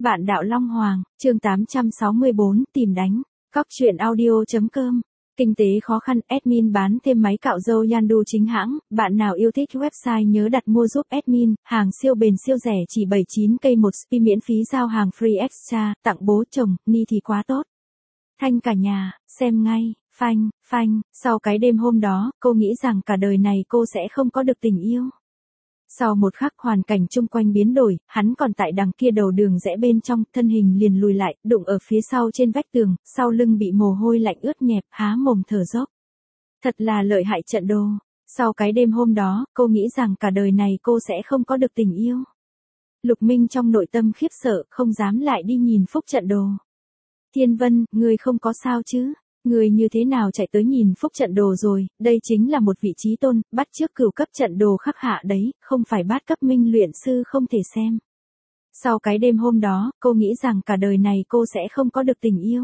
Bạn đạo Long Hoàng, chương 864, tìm đánh. Cóc truyện audio.com. Kinh tế khó khăn, admin bán thêm máy cạo râu Yandu chính hãng. Bạn nào yêu thích website nhớ đặt mua giúp admin. Hàng siêu bền siêu rẻ chỉ 79k một spi, miễn phí giao hàng free extra. Tặng bố chồng, ni thì quá tốt. Thanh cả nhà, xem ngay. Phanh. Sau cái đêm hôm đó, cô nghĩ rằng cả đời này cô sẽ không có được tình yêu. Sau một khắc hoàn cảnh chung quanh biến đổi, hắn còn tại đằng kia đầu đường rẽ bên trong, thân hình liền lùi lại, đụng ở phía sau trên vách tường, sau lưng bị mồ hôi lạnh ướt nhẹp, há mồm thở dốc. Thật là lợi hại trận đồ. Sau cái đêm hôm đó, cô nghĩ rằng cả đời này cô sẽ không có được tình yêu. Lục Minh trong nội tâm khiếp sợ, không dám lại đi nhìn Phúc trận đồ. Thiên Vân, ngươi không có sao chứ? Người như thế nào chạy tới nhìn Phúc trận đồ rồi, đây chính là một vị trí tôn, bắt trước cửu cấp trận đồ khắc hạ đấy, không phải bát cấp minh luyện sư không thể xem. Sau cái đêm hôm đó, cô nghĩ rằng cả đời này cô sẽ không có được tình yêu.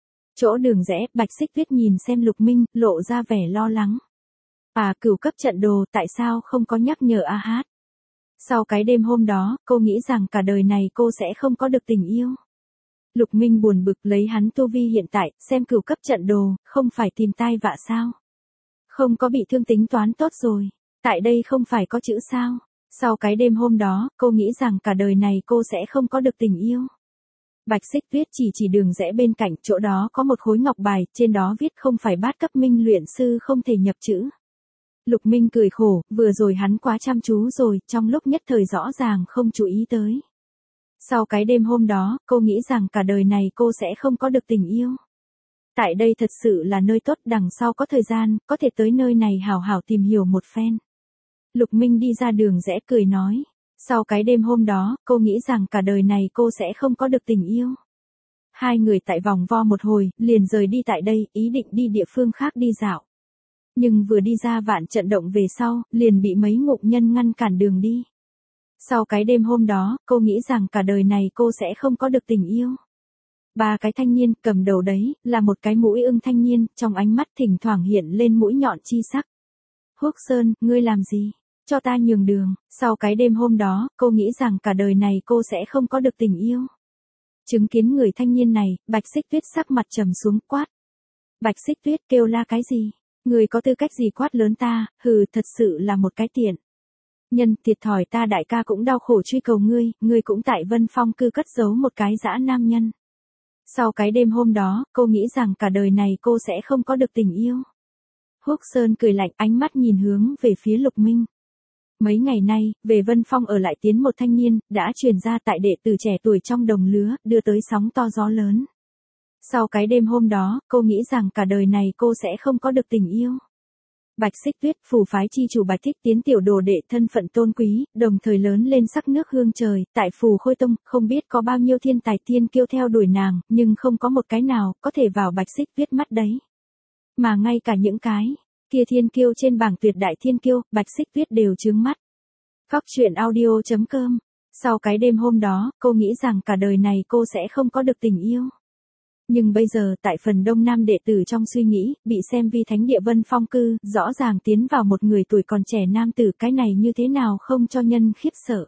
Chỗ đường rẽ, Bạch Xích Tuyết nhìn xem Lục Minh, lộ ra vẻ lo lắng. Cửu cấp trận đồ, tại sao không có nhắc nhở a hát? Sau cái đêm hôm đó, cô nghĩ rằng cả đời này cô sẽ không có được tình yêu. Lục Minh buồn bực lấy hắn tu vi hiện tại, xem cửu cấp trận đồ, không phải tìm tai vạ sao? Không có bị thương tính toán tốt rồi. Tại đây không phải có chữ sao? Sau cái đêm hôm đó, cô nghĩ rằng cả đời này cô sẽ không có được tình yêu. Bạch Xích Tuyết chỉ đường rẽ bên cạnh, chỗ đó có một khối ngọc bài, trên đó viết không phải bát cấp minh luyện sư không thể nhập chữ. Lục Minh cười khổ, vừa rồi hắn quá chăm chú rồi, trong lúc nhất thời rõ ràng không chú ý tới. Sau cái đêm hôm đó, cô nghĩ rằng cả đời này cô sẽ không có được tình yêu. Tại đây thật sự là nơi tốt, đằng sau có thời gian, có thể tới nơi này hảo hảo tìm hiểu một phen. Lục Minh đi ra đường rẽ cười nói. Sau cái đêm hôm đó, cô nghĩ rằng cả đời này cô sẽ không có được tình yêu. Hai người tại vòng vo một hồi, liền rời đi tại đây, ý định đi địa phương khác đi dạo. Nhưng vừa đi ra vạn trận động về sau, liền bị mấy ngụm nhân ngăn cản đường đi. Sau cái đêm hôm đó, cô nghĩ rằng cả đời này cô sẽ không có được tình yêu. Ba cái thanh niên cầm đầu đấy, là một cái mũi ưng thanh niên, trong ánh mắt thỉnh thoảng hiện lên mũi nhọn chi sắc. Húc Sơn, ngươi làm gì? Cho ta nhường đường. Sau cái đêm hôm đó, cô nghĩ rằng cả đời này cô sẽ không có được tình yêu. Chứng kiến người thanh niên này, Bạch Xích Tuyết sắc mặt trầm xuống quát. Bạch Xích Tuyết kêu la cái gì? Người có tư cách gì quát lớn ta, hừ, thật sự là một cái tiện. Nhân thiệt thòi, ta đại ca cũng đau khổ truy cầu ngươi cũng tại Vân Phong cư cất giấu một cái dã nam nhân. Sau cái đêm hôm đó, cô nghĩ rằng cả đời này cô sẽ không có được tình yêu. Húc Sơn cười lạnh, ánh mắt nhìn hướng về phía Lục Minh. Mấy ngày nay, về Vân Phong ở lại tiến một thanh niên, đã truyền ra tại đệ tử trẻ tuổi trong đồng lứa, đưa tới sóng to gió lớn. Sau cái đêm hôm đó, cô nghĩ rằng cả đời này cô sẽ không có được tình yêu. Bạch Xích Tuyết, phù phái chi chủ Bạch Thích Tiến tiểu đồ đệ thân phận tôn quý, đồng thời lớn lên sắc nước hương trời, tại Phù Khôi Tông, không biết có bao nhiêu thiên tài thiên kiêu theo đuổi nàng, nhưng không có một cái nào có thể vào Bạch Xích Tuyết mắt đấy. Mà ngay cả những cái kia thiên kiêu trên bảng tuyệt đại thiên kiêu, Bạch Xích Tuyết đều trướng mắt. Cóc truyện audio.com. Sau cái đêm hôm đó, cô nghĩ rằng cả đời này cô sẽ không có được tình yêu. Nhưng bây giờ tại phần đông nam đệ tử trong suy nghĩ, bị xem vi thánh địa Vân Phong cư, rõ ràng tiến vào một người tuổi còn trẻ nam tử, cái này như thế nào không cho nhân khiếp sợ.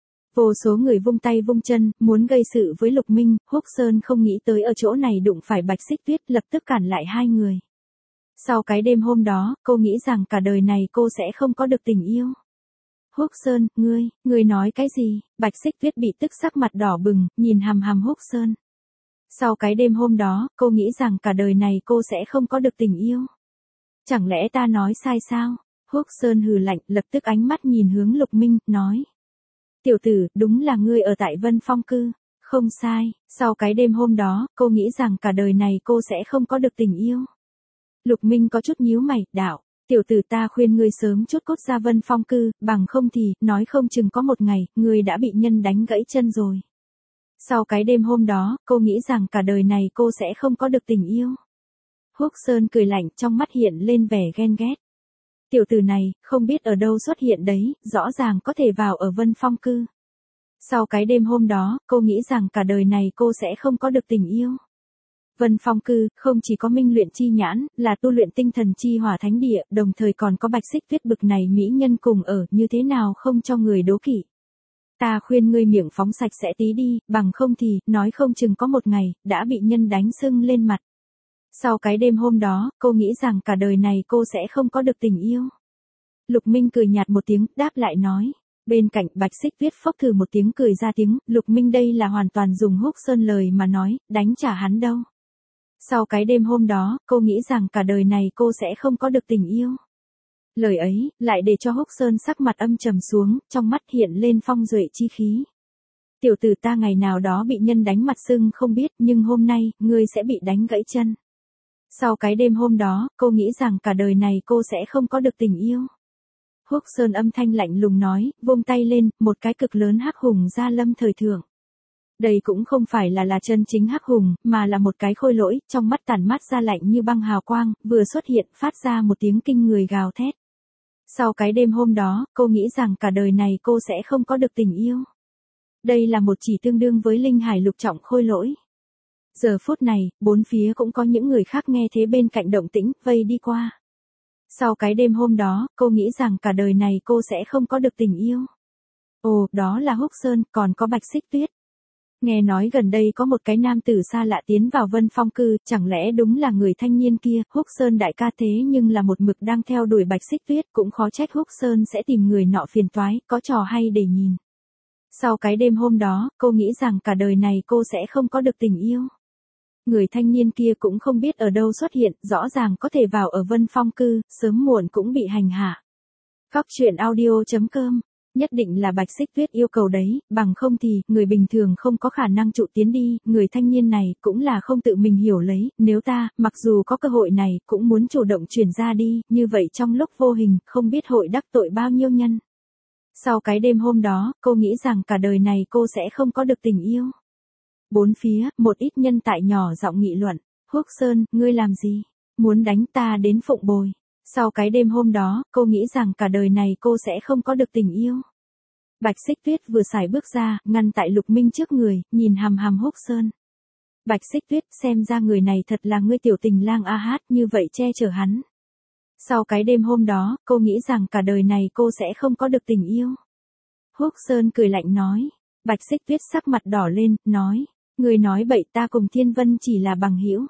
Vô số người vung tay vung chân, muốn gây sự với Lục Minh, Húc Sơn không nghĩ tới ở chỗ này đụng phải Bạch Xích Tuyết, lập tức cản lại hai người. Sau cái đêm hôm đó, cô nghĩ rằng cả đời này cô sẽ không có được tình yêu. Húc Sơn, ngươi nói cái gì? Bạch Xích Tuyết bị tức sắc mặt đỏ bừng, nhìn hằm hằm Húc Sơn. Sau cái đêm hôm đó, cô nghĩ rằng cả đời này cô sẽ không có được tình yêu. Chẳng lẽ ta nói sai sao? Húc Sơn hừ lạnh, lập tức ánh mắt nhìn hướng Lục Minh, nói. Tiểu tử, đúng là ngươi ở tại Vân Phong cư. Không sai, sau cái đêm hôm đó, cô nghĩ rằng cả đời này cô sẽ không có được tình yêu. Lục Minh có chút nhíu mày, đạo. Tiểu tử, ta khuyên ngươi sớm chút cốt ra Vân Phong cư, bằng không thì, nói không chừng có một ngày, ngươi đã bị nhân đánh gãy chân rồi. Sau cái đêm hôm đó, cô nghĩ rằng cả đời này cô sẽ không có được tình yêu. Húc Sơn cười lạnh, trong mắt hiện lên vẻ ghen ghét. Tiểu tử này, không biết ở đâu xuất hiện đấy, rõ ràng có thể vào ở Vân Phong cư. Sau cái đêm hôm đó, cô nghĩ rằng cả đời này cô sẽ không có được tình yêu. Vân Phong cư, không chỉ có minh luyện chi nhãn, là tu luyện tinh thần chi hỏa thánh địa, đồng thời còn có Bạch Xích Tuyết bực này mỹ nhân cùng ở, như thế nào không cho người đố kỵ. Ta khuyên ngươi miệng phóng sạch sẽ tí đi, bằng không thì, nói không chừng có một ngày, đã bị nhân đánh sưng lên mặt. Sau cái đêm hôm đó, cô nghĩ rằng cả đời này cô sẽ không có được tình yêu. Lục Minh cười nhạt một tiếng, đáp lại nói. Bên cạnh Bạch Xích Tuyết phốc thử một tiếng cười ra tiếng, Lục Minh đây là hoàn toàn dùng Húc Sơn lời mà nói, đánh trả hắn đâu. Sau cái đêm hôm đó, cô nghĩ rằng cả đời này cô sẽ không có được tình yêu. Lời ấy, lại để cho Húc Sơn sắc mặt âm trầm xuống, trong mắt hiện lên phong duệ chi khí. Tiểu tử ta ngày nào đó bị nhân đánh mặt sưng không biết, nhưng hôm nay, ngươi sẽ bị đánh gãy chân. Sau cái đêm hôm đó, cô nghĩ rằng cả đời này cô sẽ không có được tình yêu. Húc Sơn âm thanh lạnh lùng nói, vung tay lên, một cái cực lớn hắc hùng gia lâm thời thượng. Đây cũng không phải là chân chính hắc hùng, mà là một cái khôi lỗi, trong mắt tản mát ra lạnh như băng hào quang, vừa xuất hiện phát ra một tiếng kinh người gào thét. Sau cái đêm hôm đó, cô nghĩ rằng cả đời này cô sẽ không có được tình yêu. Đây là một chỉ tương đương với linh hải lục trọng khôi lỗi. Giờ phút này, bốn phía cũng có những người khác nghe thế bên cạnh động tĩnh, vây đi qua. Sau cái đêm hôm đó, cô nghĩ rằng cả đời này cô sẽ không có được tình yêu. Ồ, đó là Húc Sơn, còn có Bạch Xích Tuyết. Nghe nói gần đây có một cái nam tử xa lạ tiến vào Vân Phong cư, chẳng lẽ đúng là người thanh niên kia, Húc Sơn đại ca thế nhưng là một mực đang theo đuổi Bạch Xích Tuyết, cũng khó trách Húc Sơn sẽ tìm người nọ phiền toái, có trò hay để nhìn. Sau cái đêm hôm đó, cô nghĩ rằng cả đời này cô sẽ không có được tình yêu. Người thanh niên kia cũng không biết ở đâu xuất hiện, rõ ràng có thể vào ở Vân Phong cư, sớm muộn cũng bị hành hạ. Góc truyện audio.com. Nhất định là Bạch Xích Tuyết yêu cầu đấy, bằng không thì, người bình thường không có khả năng trụ tiến đi, người thanh niên này, cũng là không tự mình hiểu lấy, nếu ta, mặc dù có cơ hội này, cũng muốn chủ động chuyển ra đi, như vậy trong lúc vô hình, không biết hội đắc tội bao nhiêu nhân. Sau cái đêm hôm đó, cô nghĩ rằng cả đời này cô sẽ không có được tình yêu. Bốn phía, một ít nhân tại nhỏ giọng nghị luận, Húc Sơn, ngươi làm gì? Muốn đánh ta đến phụng bồi. Sau cái đêm hôm đó, cô nghĩ rằng cả đời này cô sẽ không có được tình yêu. Bạch Xích Tuyết vừa xài bước ra, ngăn tại Lục Minh trước người, nhìn hằm hằm Húc Sơn. Bạch Xích Tuyết, xem ra người này thật là ngươi tiểu tình lang a hát, như vậy che chở hắn. Sau cái đêm hôm đó, cô nghĩ rằng cả đời này cô sẽ không có được tình yêu. Húc Sơn cười lạnh nói. Bạch Xích Tuyết sắc mặt đỏ lên, nói. Người nói bậy, ta cùng Thiên Vân chỉ là bằng hữu.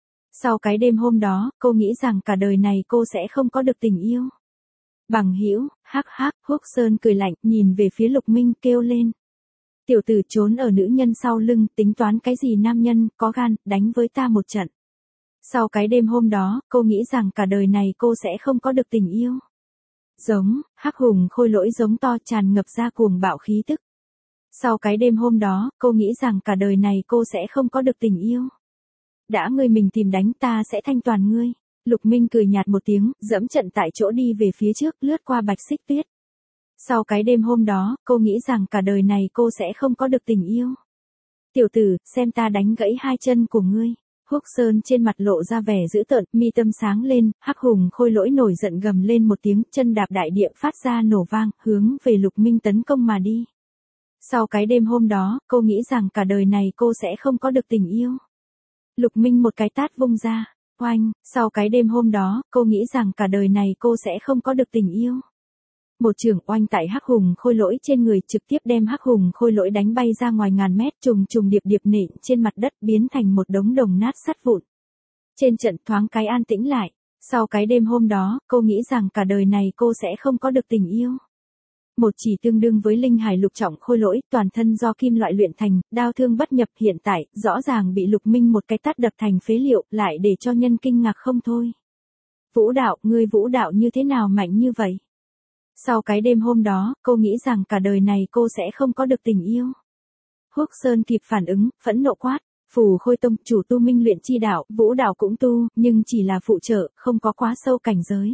Sau cái đêm hôm đó, cô nghĩ rằng cả đời này cô sẽ không có được tình yêu. Bằng hữu, hắc hắc, Húc Sơn cười lạnh, nhìn về phía Lục Minh kêu lên. Tiểu tử trốn ở nữ nhân sau lưng, tính toán cái gì nam nhân, có gan, đánh với ta một trận. Sau cái đêm hôm đó, cô nghĩ rằng cả đời này cô sẽ không có được tình yêu. Giống, hắc hùng khôi lỗi giống to tràn ngập ra cuồng bạo khí tức. Sau cái đêm hôm đó, cô nghĩ rằng cả đời này cô sẽ không có được tình yêu. Đã ngươi mình tìm đánh ta sẽ thanh toàn ngươi. Lục Minh cười nhạt một tiếng, dẫm trận tại chỗ đi về phía trước, lướt qua Bạch Xích Tuyết. Sau cái đêm hôm đó, cô nghĩ rằng cả đời này cô sẽ không có được tình yêu. Tiểu tử, xem ta đánh gãy hai chân của ngươi. Húc Sơn trên mặt lộ ra vẻ dữ tợn, mi tâm sáng lên, hắc hùng khôi lỗi nổi giận gầm lên một tiếng, chân đạp đại địa phát ra nổ vang, hướng về Lục Minh tấn công mà đi. Sau cái đêm hôm đó, cô nghĩ rằng cả đời này cô sẽ không có được tình yêu. Lục Minh một cái tát vung ra, oanh, sau cái đêm hôm đó, cô nghĩ rằng cả đời này cô sẽ không có được tình yêu. Một trường oanh tại hắc hùng khôi lỗi trên người trực tiếp đem hắc hùng khôi lỗi đánh bay ra ngoài ngàn mét, trùng trùng điệp điệp nện trên mặt đất biến thành một đống đồng nát sắt vụn. Trên trận thoáng cái an tĩnh lại, sau cái đêm hôm đó, cô nghĩ rằng cả đời này cô sẽ không có được tình yêu. Một chỉ tương đương với linh hải lục trọng khôi lỗi, toàn thân do kim loại luyện thành, đao thương bất nhập hiện tại, rõ ràng bị Lục Minh một cái tát đập thành phế liệu, lại để cho nhân kinh ngạc không thôi. Vũ đạo, ngươi vũ đạo như thế nào mạnh như vậy? Sau cái đêm hôm đó, cô nghĩ rằng cả đời này cô sẽ không có được tình yêu. Húc Sơn kịp phản ứng, phẫn nộ quát. Phù Khôi Tông, chủ tu minh luyện chi đạo, vũ đạo cũng tu, nhưng chỉ là phụ trợ, không có quá sâu cảnh giới.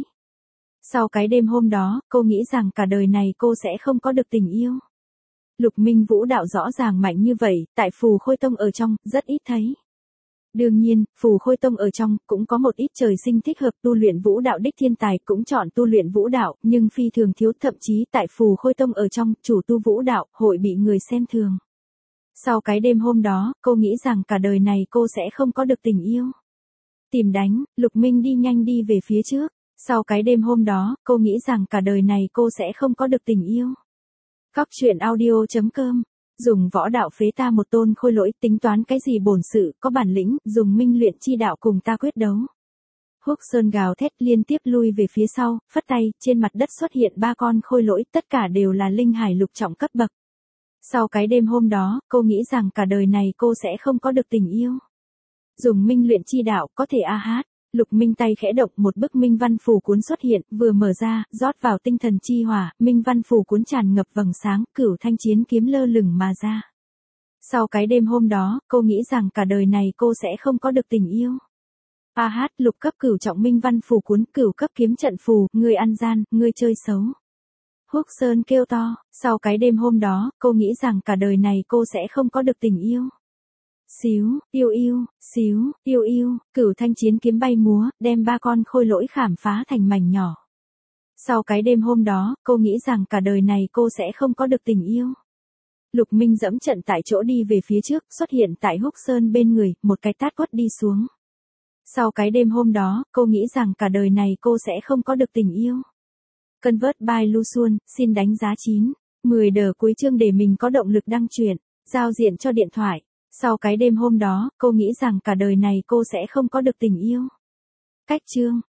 Sau cái đêm hôm đó, cô nghĩ rằng cả đời này cô sẽ không có được tình yêu. Lục Minh vũ đạo rõ ràng mạnh như vậy, tại Phù Khôi Tông ở trong, rất ít thấy. Đương nhiên, Phù Khôi Tông ở trong, cũng có một ít trời sinh thích hợp tu luyện vũ đạo đích thiên tài cũng chọn tu luyện vũ đạo, nhưng phi thường thiếu, thậm chí tại Phù Khôi Tông ở trong, chủ tu vũ đạo, hội bị người xem thường. Sau cái đêm hôm đó, cô nghĩ rằng cả đời này cô sẽ không có được tình yêu. Tìm đánh, Lục Minh đi nhanh đi về phía trước. Sau cái đêm hôm đó, cô nghĩ rằng cả đời này cô sẽ không có được tình yêu. Cóc truyện audio.com. Dùng võ đạo phế ta một tôn khôi lỗi, tính toán cái gì bổn sự, có bản lĩnh, dùng minh luyện chi đạo cùng ta quyết đấu. Húc Sơn gào thét liên tiếp lui về phía sau, phất tay, trên mặt đất xuất hiện 3 con khôi lỗi, tất cả đều là linh hải lục trọng cấp bậc. Sau cái đêm hôm đó, cô nghĩ rằng cả đời này cô sẽ không có được tình yêu. Dùng minh luyện chi đạo, có thể a hát. Lục Minh tay khẽ động, một bức minh văn phù cuốn xuất hiện, vừa mở ra, rót vào tinh thần chi hỏa, minh văn phù cuốn tràn ngập vầng sáng, Cửu Thanh Chiến kiếm lơ lửng mà ra. Sau cái đêm hôm đó, cô nghĩ rằng cả đời này cô sẽ không có được tình yêu. A hát, lục cấp cửu trọng minh văn phù cuốn, cửu cấp kiếm trận phù, ngươi ăn gian, ngươi chơi xấu. Húc Sơn kêu to, sau cái đêm hôm đó, cô nghĩ rằng cả đời này cô sẽ không có được tình yêu. Xíu, yêu yêu, Cửu Thanh Chiến kiếm bay múa, đem 3 con khôi lỗi khảm phá thành mảnh nhỏ. Sau cái đêm hôm đó, cô nghĩ rằng cả đời này cô sẽ không có được tình yêu. Lục Minh dẫm trận tại chỗ đi về phía trước, xuất hiện tại Húc Sơn bên người, một cái tát quất đi xuống. Sau cái đêm hôm đó, cô nghĩ rằng cả đời này cô sẽ không có được tình yêu. Convert by Luxuan, xin đánh giá 9. 10 đờ cuối chương để mình có động lực đăng truyện, giao diện cho điện thoại. Sau cái đêm hôm đó, cô nghĩ rằng cả đời này cô sẽ không có được tình yêu. Cách chương